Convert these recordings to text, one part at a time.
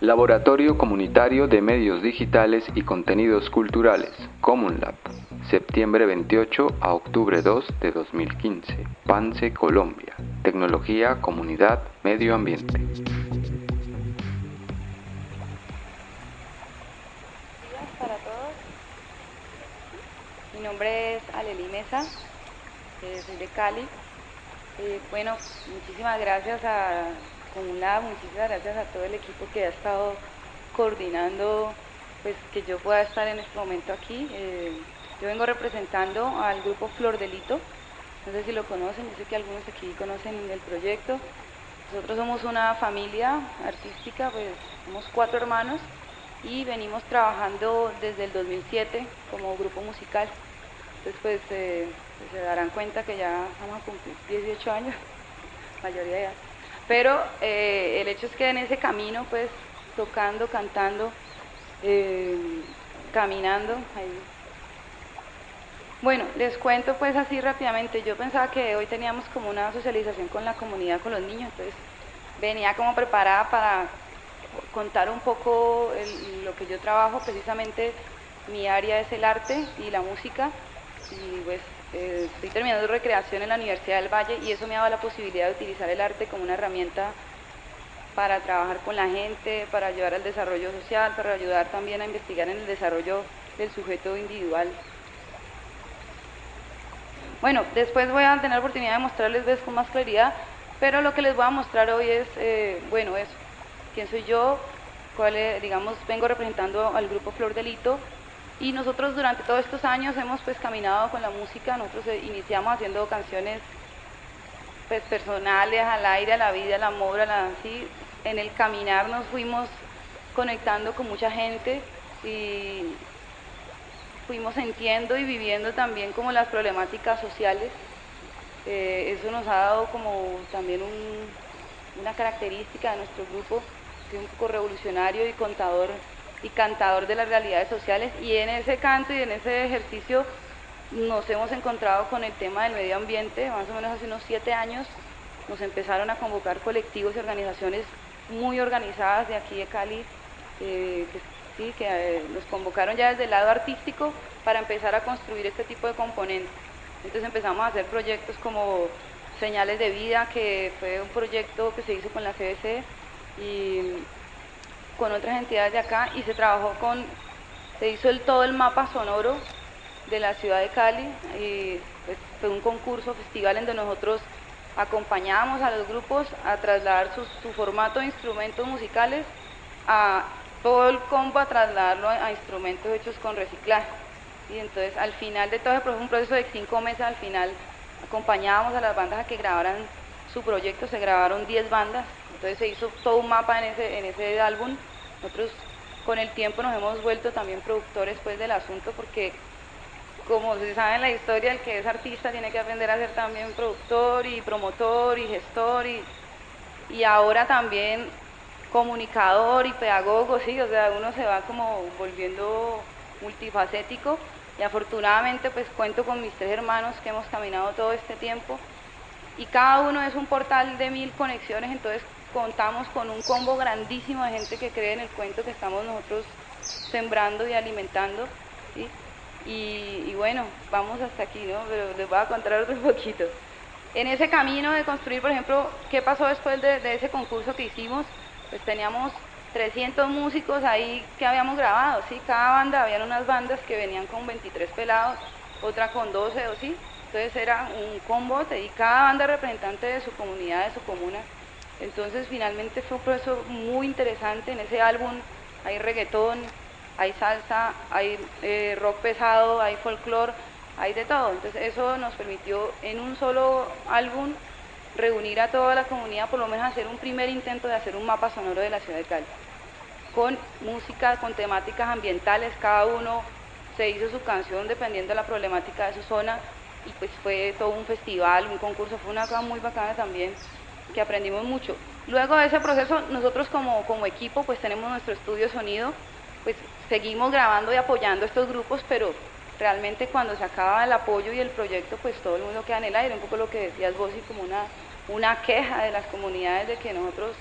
Laboratorio Comunitario de Medios Digitales y Contenidos Culturales, CommunLab, septiembre 28 a octubre 2 de 2015, Pance, Colombia. Tecnología, comunidad, medio ambiente. Buenos días para todos. Mi nombre es Aleli Mesa, soy de Cali. Bueno, muchísimas gracias a CommunLab, muchísimas gracias a todo el equipo que ha estado coordinando, pues que yo pueda estar en este momento aquí. Yo vengo representando al grupo Flor Delito, no sé si lo conocen, yo sé que algunos aquí conocen el proyecto. Nosotros somos una familia artística, pues somos 4 hermanos y venimos trabajando desde el 2007 como grupo musical. Entonces pues se darán cuenta que ya vamos a cumplir 18 años, mayoría de edad. Pero el hecho es que en ese camino, pues tocando, cantando, caminando, ahí. Bueno, les cuento pues así rápidamente. Yo pensaba que hoy teníamos como una socialización con la comunidad, con los niños, entonces venía como preparada para contar un poco lo que yo trabajo. Precisamente mi área es el arte y la música, y pues estoy terminando recreación en la Universidad del Valle, y eso me ha dado la posibilidad de utilizar el arte como una herramienta para trabajar con la gente, para ayudar al desarrollo social, para ayudar también a investigar en el desarrollo del sujeto individual. Bueno, después voy a tener la oportunidad de mostrarles con más claridad, pero lo que les voy a mostrar hoy es, bueno, eso, quién soy yo, digamos, vengo representando al grupo Flor Delito, y nosotros durante todos estos años hemos pues caminado con la música. Nosotros iniciamos haciendo canciones pues personales, al aire, a la vida, al amor, así. En el caminar nos fuimos conectando con mucha gente y fuimos sintiendo y viviendo también como las problemáticas sociales. Eso nos ha dado como también una característica de nuestro grupo, que es un poco revolucionario y cantador de las realidades sociales, y en ese canto y en ese ejercicio nos hemos encontrado con el tema del medio ambiente. Más o menos hace unos 7 años nos empezaron a convocar colectivos y organizaciones muy organizadas de aquí de Cali, que nos convocaron ya desde el lado artístico para empezar a construir este tipo de componentes. Entonces empezamos a hacer proyectos como Señales de Vida, que fue un proyecto que se hizo con la CBC y con otras entidades de acá, y se hizo todo el mapa sonoro de la ciudad de Cali, y pues fue un concurso, festival, en donde nosotros acompañábamos a los grupos a trasladar su formato de instrumentos musicales, a todo el combo, a trasladarlo a instrumentos hechos con reciclaje. Y entonces al final de todo ese proceso, un proceso de 5 meses, al final acompañábamos a las bandas a que grabaran su proyecto. Se grabaron 10 bandas, entonces se hizo todo un mapa en ese álbum. Nosotros con el tiempo nos hemos vuelto también productores pues del asunto, porque como se sabe en la historia, el que es artista tiene que aprender a ser también productor y promotor y gestor, y ahora también comunicador y pedagogo, sí. O sea, uno se va como volviendo multifacético, y afortunadamente pues cuento con mis 3 hermanos que hemos caminado todo este tiempo, y cada uno es un portal de 1000 conexiones. Entonces contamos con un combo grandísimo de gente que cree en el cuento que estamos nosotros sembrando y alimentando, ¿sí? Y bueno, vamos hasta aquí, ¿no? Pero les voy a contar otro poquito. En ese camino de construir, por ejemplo, ¿qué pasó después de ese concurso que hicimos? Pues teníamos 300 músicos ahí que habíamos grabado, ¿sí? Cada banda, habían unas bandas que venían con 23 pelados, otra con 12 o sí. Entonces era un combote, y cada banda representante de su comunidad, de su comuna. Entonces finalmente fue un proceso muy interesante. En ese álbum hay reggaetón, hay salsa, hay rock pesado, hay folclore, hay de todo. Entonces eso nos permitió en un solo álbum reunir a toda la comunidad, por lo menos hacer un primer intento de hacer un mapa sonoro de la ciudad de Cali, con música, con temáticas ambientales. Cada uno se hizo su canción dependiendo de la problemática de su zona, y pues fue todo un festival, un concurso, fue una cosa muy bacana también, que aprendimos mucho. Luego de ese proceso, nosotros como equipo pues tenemos nuestro estudio de sonido, pues seguimos grabando y apoyando a estos grupos, pero realmente cuando se acaba el apoyo y el proyecto, pues todo el mundo queda en el aire. Un poco lo que decías vos, y como una queja de las comunidades de que nosotros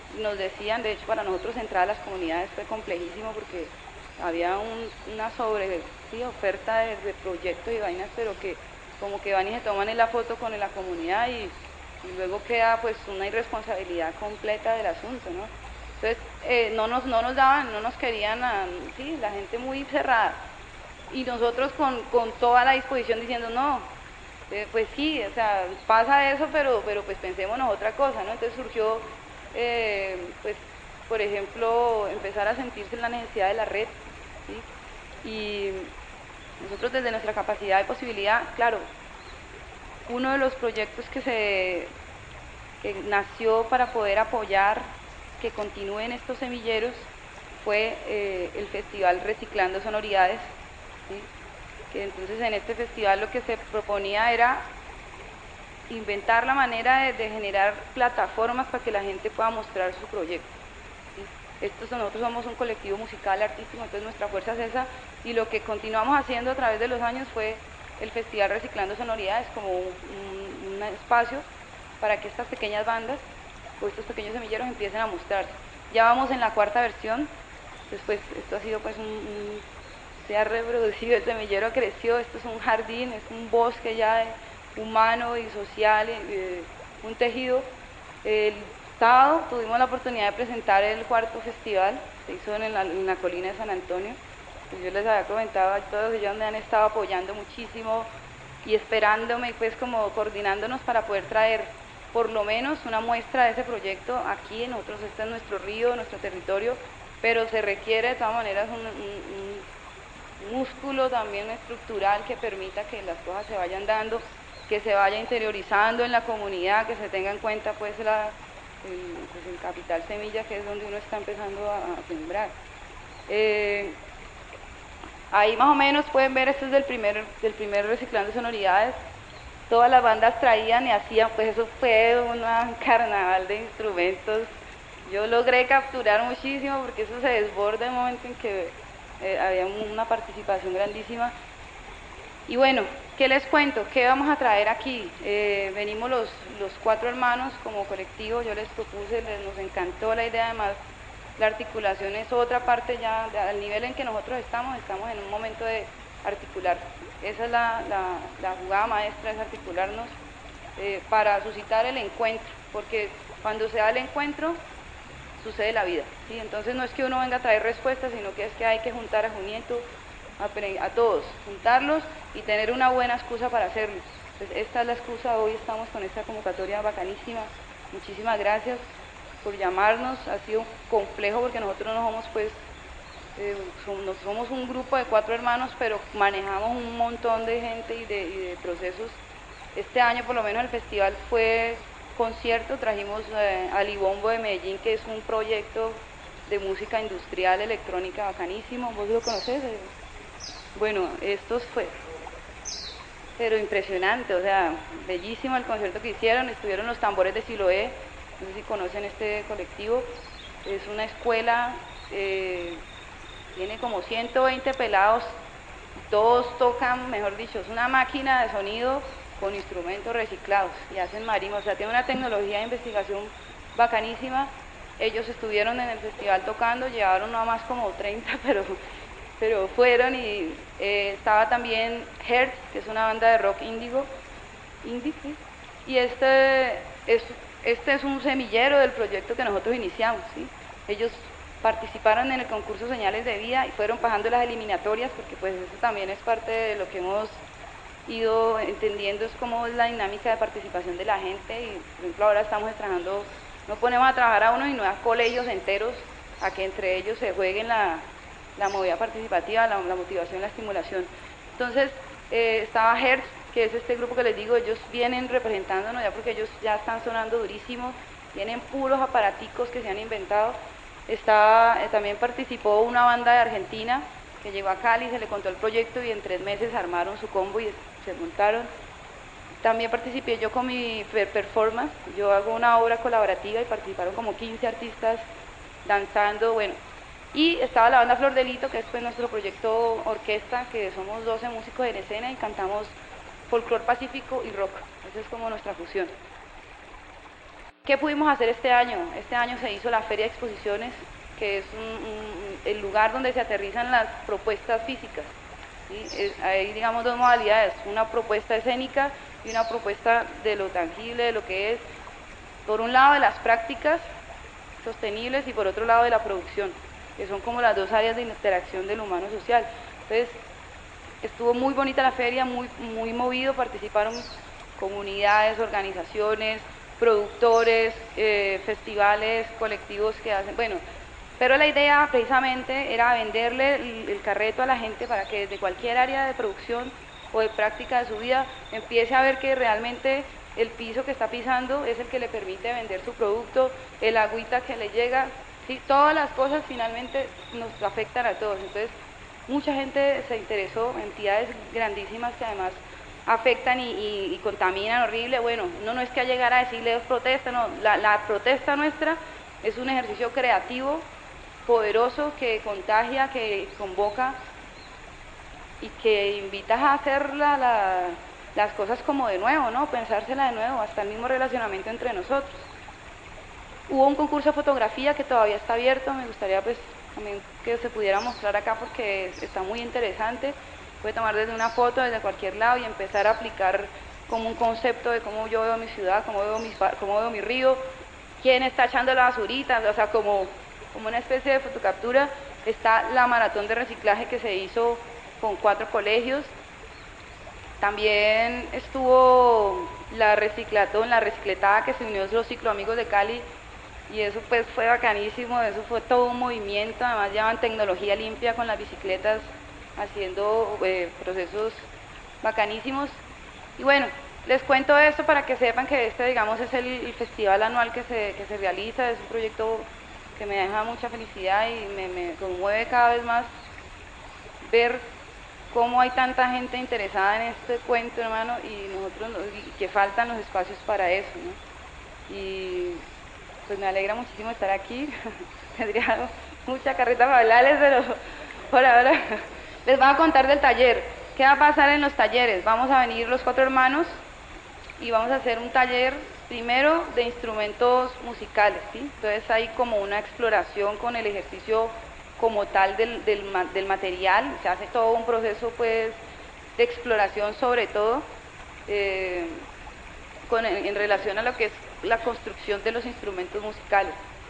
nos decían, de hecho para nosotros entrar a las comunidades fue complejísimo porque había una oferta de proyectos y vainas, pero que como que van y se toman en la foto con la comunidad y luego queda pues una irresponsabilidad completa del asunto, ¿no? Entonces no nos daban, no nos querían, sí, la gente muy cerrada. Y nosotros con toda la disposición diciendo, no, pues sí, o sea, pasa eso, pero pues pensémonos otra cosa, ¿no? Entonces surgió, pues, por ejemplo, empezar a sentirse la necesidad de la red, ¿sí? Y nosotros desde nuestra capacidad de posibilidad, claro, uno de los proyectos que nació para poder apoyar que continúen estos semilleros fue el Festival Reciclando Sonoridades, ¿sí? Que entonces en este festival lo que se proponía era inventar la manera de generar plataformas para que la gente pueda mostrar su proyecto, ¿sí? Nosotros somos un colectivo musical artístico, entonces nuestra fuerza es esa, y lo que continuamos haciendo a través de los años fue el Festival Reciclando Sonoridades como un espacio para que estas pequeñas bandas o estos pequeños semilleros empiecen a mostrarse. Ya vamos en la 4ª versión, después esto ha sido pues se ha reproducido, el semillero creció, esto es un jardín, es un bosque ya humano y social, un tejido. El sábado tuvimos la oportunidad de presentar el 4º festival, se hizo en la colina de San Antonio. Pues yo les había comentado a todos ellos, me han estado apoyando muchísimo y esperándome, pues como coordinándonos para poder traer por lo menos una muestra de ese proyecto aquí. Nosotros, este es nuestro río, nuestro territorio, pero se requiere de todas maneras un músculo también estructural que permita que las cosas se vayan dando, que se vaya interiorizando en la comunidad, que se tenga en cuenta pues el capital semilla, que es donde uno está empezando a sembrar. Ahí más o menos pueden ver, este es del primer Reciclando Sonoridades. Todas las bandas traían y hacían, pues eso fue un carnaval de instrumentos. Yo logré capturar muchísimo porque eso se desborda en el momento en que había una participación grandísima. Y bueno, ¿qué les cuento? ¿Qué vamos a traer aquí? Venimos los 4 hermanos como colectivo, yo les propuse, nos encantó la idea, además la articulación es otra parte ya, al nivel en que nosotros estamos en un momento de articular. Esa es la jugada maestra, es articularnos para suscitar el encuentro, porque cuando se da el encuentro sucede la vida, ¿sí? Entonces no es que uno venga a traer respuestas, sino que es que hay que juntar a Junieto, a todos, juntarlos y tener una buena excusa para hacerlo. Entonces esta es la excusa, hoy estamos con esta convocatoria bacanísima. Muchísimas gracias por llamarnos, ha sido complejo porque nosotros no somos pues, somos un grupo de 4 hermanos, pero manejamos un montón de gente y de procesos. Este año por lo menos el festival fue concierto, trajimos Alibombo de Medellín, que es un proyecto de música industrial electrónica bacanísimo. ¿Vos lo conoces? Bueno, esto fue, pero impresionante, o sea, bellísimo el concierto que hicieron. Estuvieron los Tambores de Siloé, no sé si conocen este colectivo, es una escuela, tiene como 120 pelados, todos tocan, mejor dicho, es una máquina de sonido con instrumentos reciclados y hacen marimba, o sea, tiene una tecnología de investigación bacanísima. Ellos estuvieron en el festival tocando, llevaron nada más como 30, pero fueron. Y estaba también Hertz, que es una banda de rock índigo, ¿sí? Y este es un semillero del proyecto que nosotros iniciamos, ¿sí? Ellos participaron en el concurso Señales de Vida y fueron pasando las eliminatorias, porque pues eso también es parte de lo que hemos ido entendiendo, es cómo es la dinámica de participación de la gente. Y por ejemplo ahora estamos trabajando, no ponemos a trabajar a uno, sino a colegios enteros a que entre ellos se jueguen la movida participativa, la motivación, la estimulación. Entonces estaba Hertz, que es este grupo que les digo, ellos vienen representándonos ya porque ellos ya están sonando durísimo, tienen puros aparaticos que se han inventado. También participó una banda de Argentina que llegó a Cali, se le contó el proyecto y en 3 meses armaron su combo y se montaron. También participé yo con mi performance, yo hago una obra colaborativa y participaron como 15 artistas danzando, bueno. Y estaba la banda Flor de Lito, que es pues nuestro proyecto orquesta, que somos 12 músicos en escena y cantamos folclor pacífico y rock. Esa es como nuestra fusión. ¿Qué pudimos hacer este año? Este año se hizo la Feria de Exposiciones, que es el lugar donde se aterrizan las propuestas físicas. ¿Sí? Hay, digamos, dos modalidades, una propuesta escénica y una propuesta de lo tangible, de lo que es, por un lado, de las prácticas sostenibles y por otro lado de la producción, que son como las dos áreas de interacción del humano social. Entonces, estuvo muy bonita la feria, muy movido, participaron comunidades, organizaciones, productores, festivales, colectivos que hacen, bueno, pero la idea precisamente era venderle el carreto a la gente para que desde cualquier área de producción o de práctica de su vida empiece a ver que realmente el piso que está pisando es el que le permite vender su producto, el agüita que le llega, ¿sí? Todas las cosas finalmente nos afectan a todos. Entonces, mucha gente se interesó, entidades grandísimas que además afectan y contaminan horrible. Bueno, no es que a llegar a decirles protesta, no, la protesta nuestra es un ejercicio creativo, poderoso, que contagia, que convoca y que invita a hacer las cosas como de nuevo, ¿no? Pensársela de nuevo, hasta el mismo relacionamiento entre nosotros. Hubo un concurso de fotografía que todavía está abierto, me gustaría pues también que se pudiera mostrar acá porque está muy interesante. Puede tomar desde una foto, desde cualquier lado y empezar a aplicar como un concepto de cómo yo veo mi ciudad, cómo veo mi río, quién está echando la basurita, o sea, como una especie de fotocaptura. Está la maratón de reciclaje que se hizo con 4 colegios. También estuvo la reciclatón, la recicletada que se unió a los cicloamigos de Cali, y eso pues fue bacanísimo, eso fue todo un movimiento. Además llevan tecnología limpia con las bicicletas haciendo procesos bacanísimos. Y bueno, les cuento esto para que sepan que este, digamos, es el festival anual que se realiza. Es un proyecto que me deja mucha felicidad y me conmueve cada vez más ver cómo hay tanta gente interesada en este cuento, hermano, y nosotros, y que faltan los espacios para eso, ¿no? Y pues me alegra muchísimo estar aquí. Tendría mucha carreta para hablarles, pero por ahora les voy a contar del taller. ¿Qué va a pasar en los talleres? Vamos a venir los 4 hermanos y vamos a hacer un taller primero de instrumentos musicales, ¿sí? Entonces hay como una exploración con el ejercicio como tal del material, se hace todo un proceso pues de exploración sobre todo en relación a lo que es la construcción de los instrumentos musicales.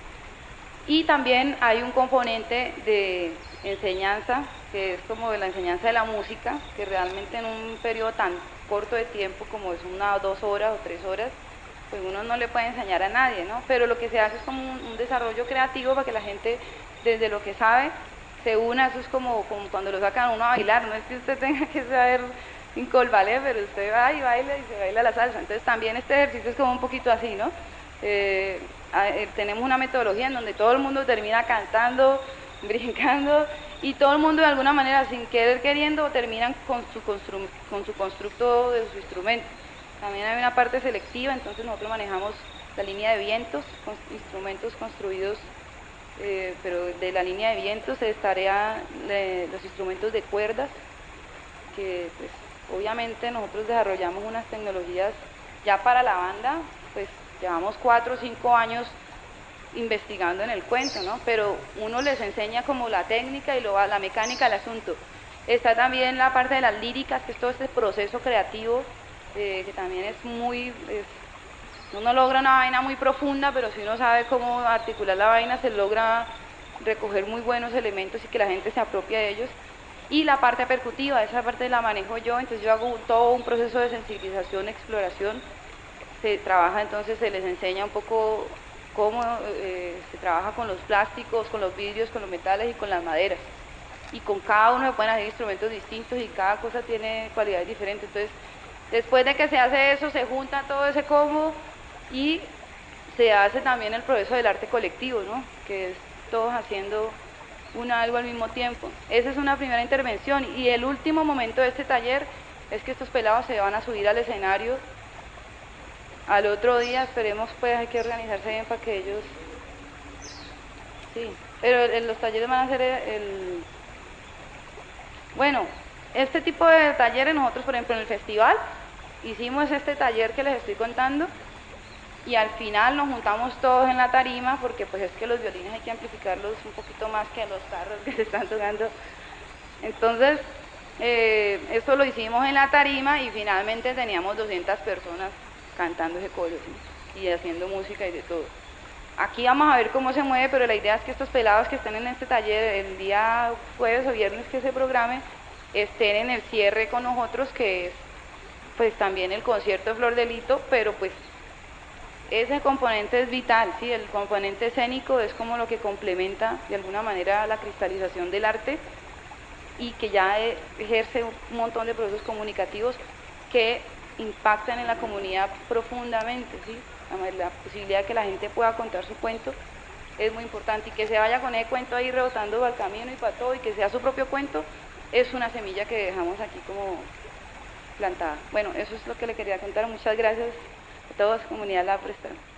Y también hay un componente de enseñanza, que es como de la enseñanza de la música, que realmente en un periodo tan corto de tiempo como es 1 o 2 horas o 3 horas, pues uno no le puede enseñar a nadie, ¿no? Pero lo que se hace es como un desarrollo creativo para que la gente, desde lo que sabe, se una. Eso es como cuando lo sacan a uno a bailar, no es que usted tenga que saber incolbalé, pero usted va y baila y se baila la salsa. Entonces también este ejercicio es como un poquito así, ¿no? Tenemos una metodología en donde todo el mundo termina cantando, brincando, y todo el mundo de alguna manera, sin querer queriendo, terminan con su constructo de su instrumento. También hay una parte selectiva, entonces nosotros manejamos la línea de vientos, con instrumentos construidos, pero de la línea de vientos estaría los instrumentos de cuerdas, que pues obviamente nosotros desarrollamos unas tecnologías ya para la banda, pues llevamos 4 o 5 años investigando en el cuento, ¿no? Pero uno les enseña como la técnica y la mecánica del asunto. Está también la parte de las líricas, que es todo este proceso creativo, que también es uno logra una vaina muy profunda, pero si uno sabe cómo articular la vaina, se logra recoger muy buenos elementos y que la gente se apropie de ellos. Y la parte percutiva, esa parte la manejo yo, entonces yo hago todo un proceso de sensibilización, exploración. Se trabaja, entonces se les enseña un poco cómo se trabaja con los plásticos, con los vidrios, con los metales y con las maderas. Y con cada uno se pueden hacer instrumentos distintos y cada cosa tiene cualidades diferentes. Entonces, después de que se hace eso, se junta todo ese combo y se hace también el proceso del arte colectivo, ¿no? Que es todos haciendo algo al mismo tiempo. Esa es una primera intervención. Y el último momento de este taller es que estos pelados se van a subir al escenario al otro día. Esperemos, pues hay que organizarse bien para que ellos... Sí, pero los talleres van a ser Bueno, este tipo de talleres nosotros, por ejemplo, en el festival hicimos este taller que les estoy contando, y al final nos juntamos todos en la tarima, porque pues es que los violines hay que amplificarlos un poquito más que a los carros que se están tocando. Entonces, esto lo hicimos en la tarima y finalmente teníamos 200 personas cantando ese coro, ¿sí? Y haciendo música y de todo. Aquí vamos a ver cómo se mueve, pero la idea es que estos pelados que estén en este taller el día jueves o viernes que se programe, estén en el cierre con nosotros, que es pues también el concierto de Flor de Lito, pero pues ese componente es vital, ¿sí? El componente escénico es como lo que complementa de alguna manera la cristalización del arte y que ya ejerce un montón de procesos comunicativos que impactan en la comunidad profundamente, ¿sí? La posibilidad de que la gente pueda contar su cuento es muy importante, y que se vaya con ese cuento ahí rebotando para el camino y para todo, y que sea su propio cuento, es una semilla que dejamos aquí como plantada. Bueno, eso es lo que le quería contar. Muchas gracias a todos, comunidad La Presta.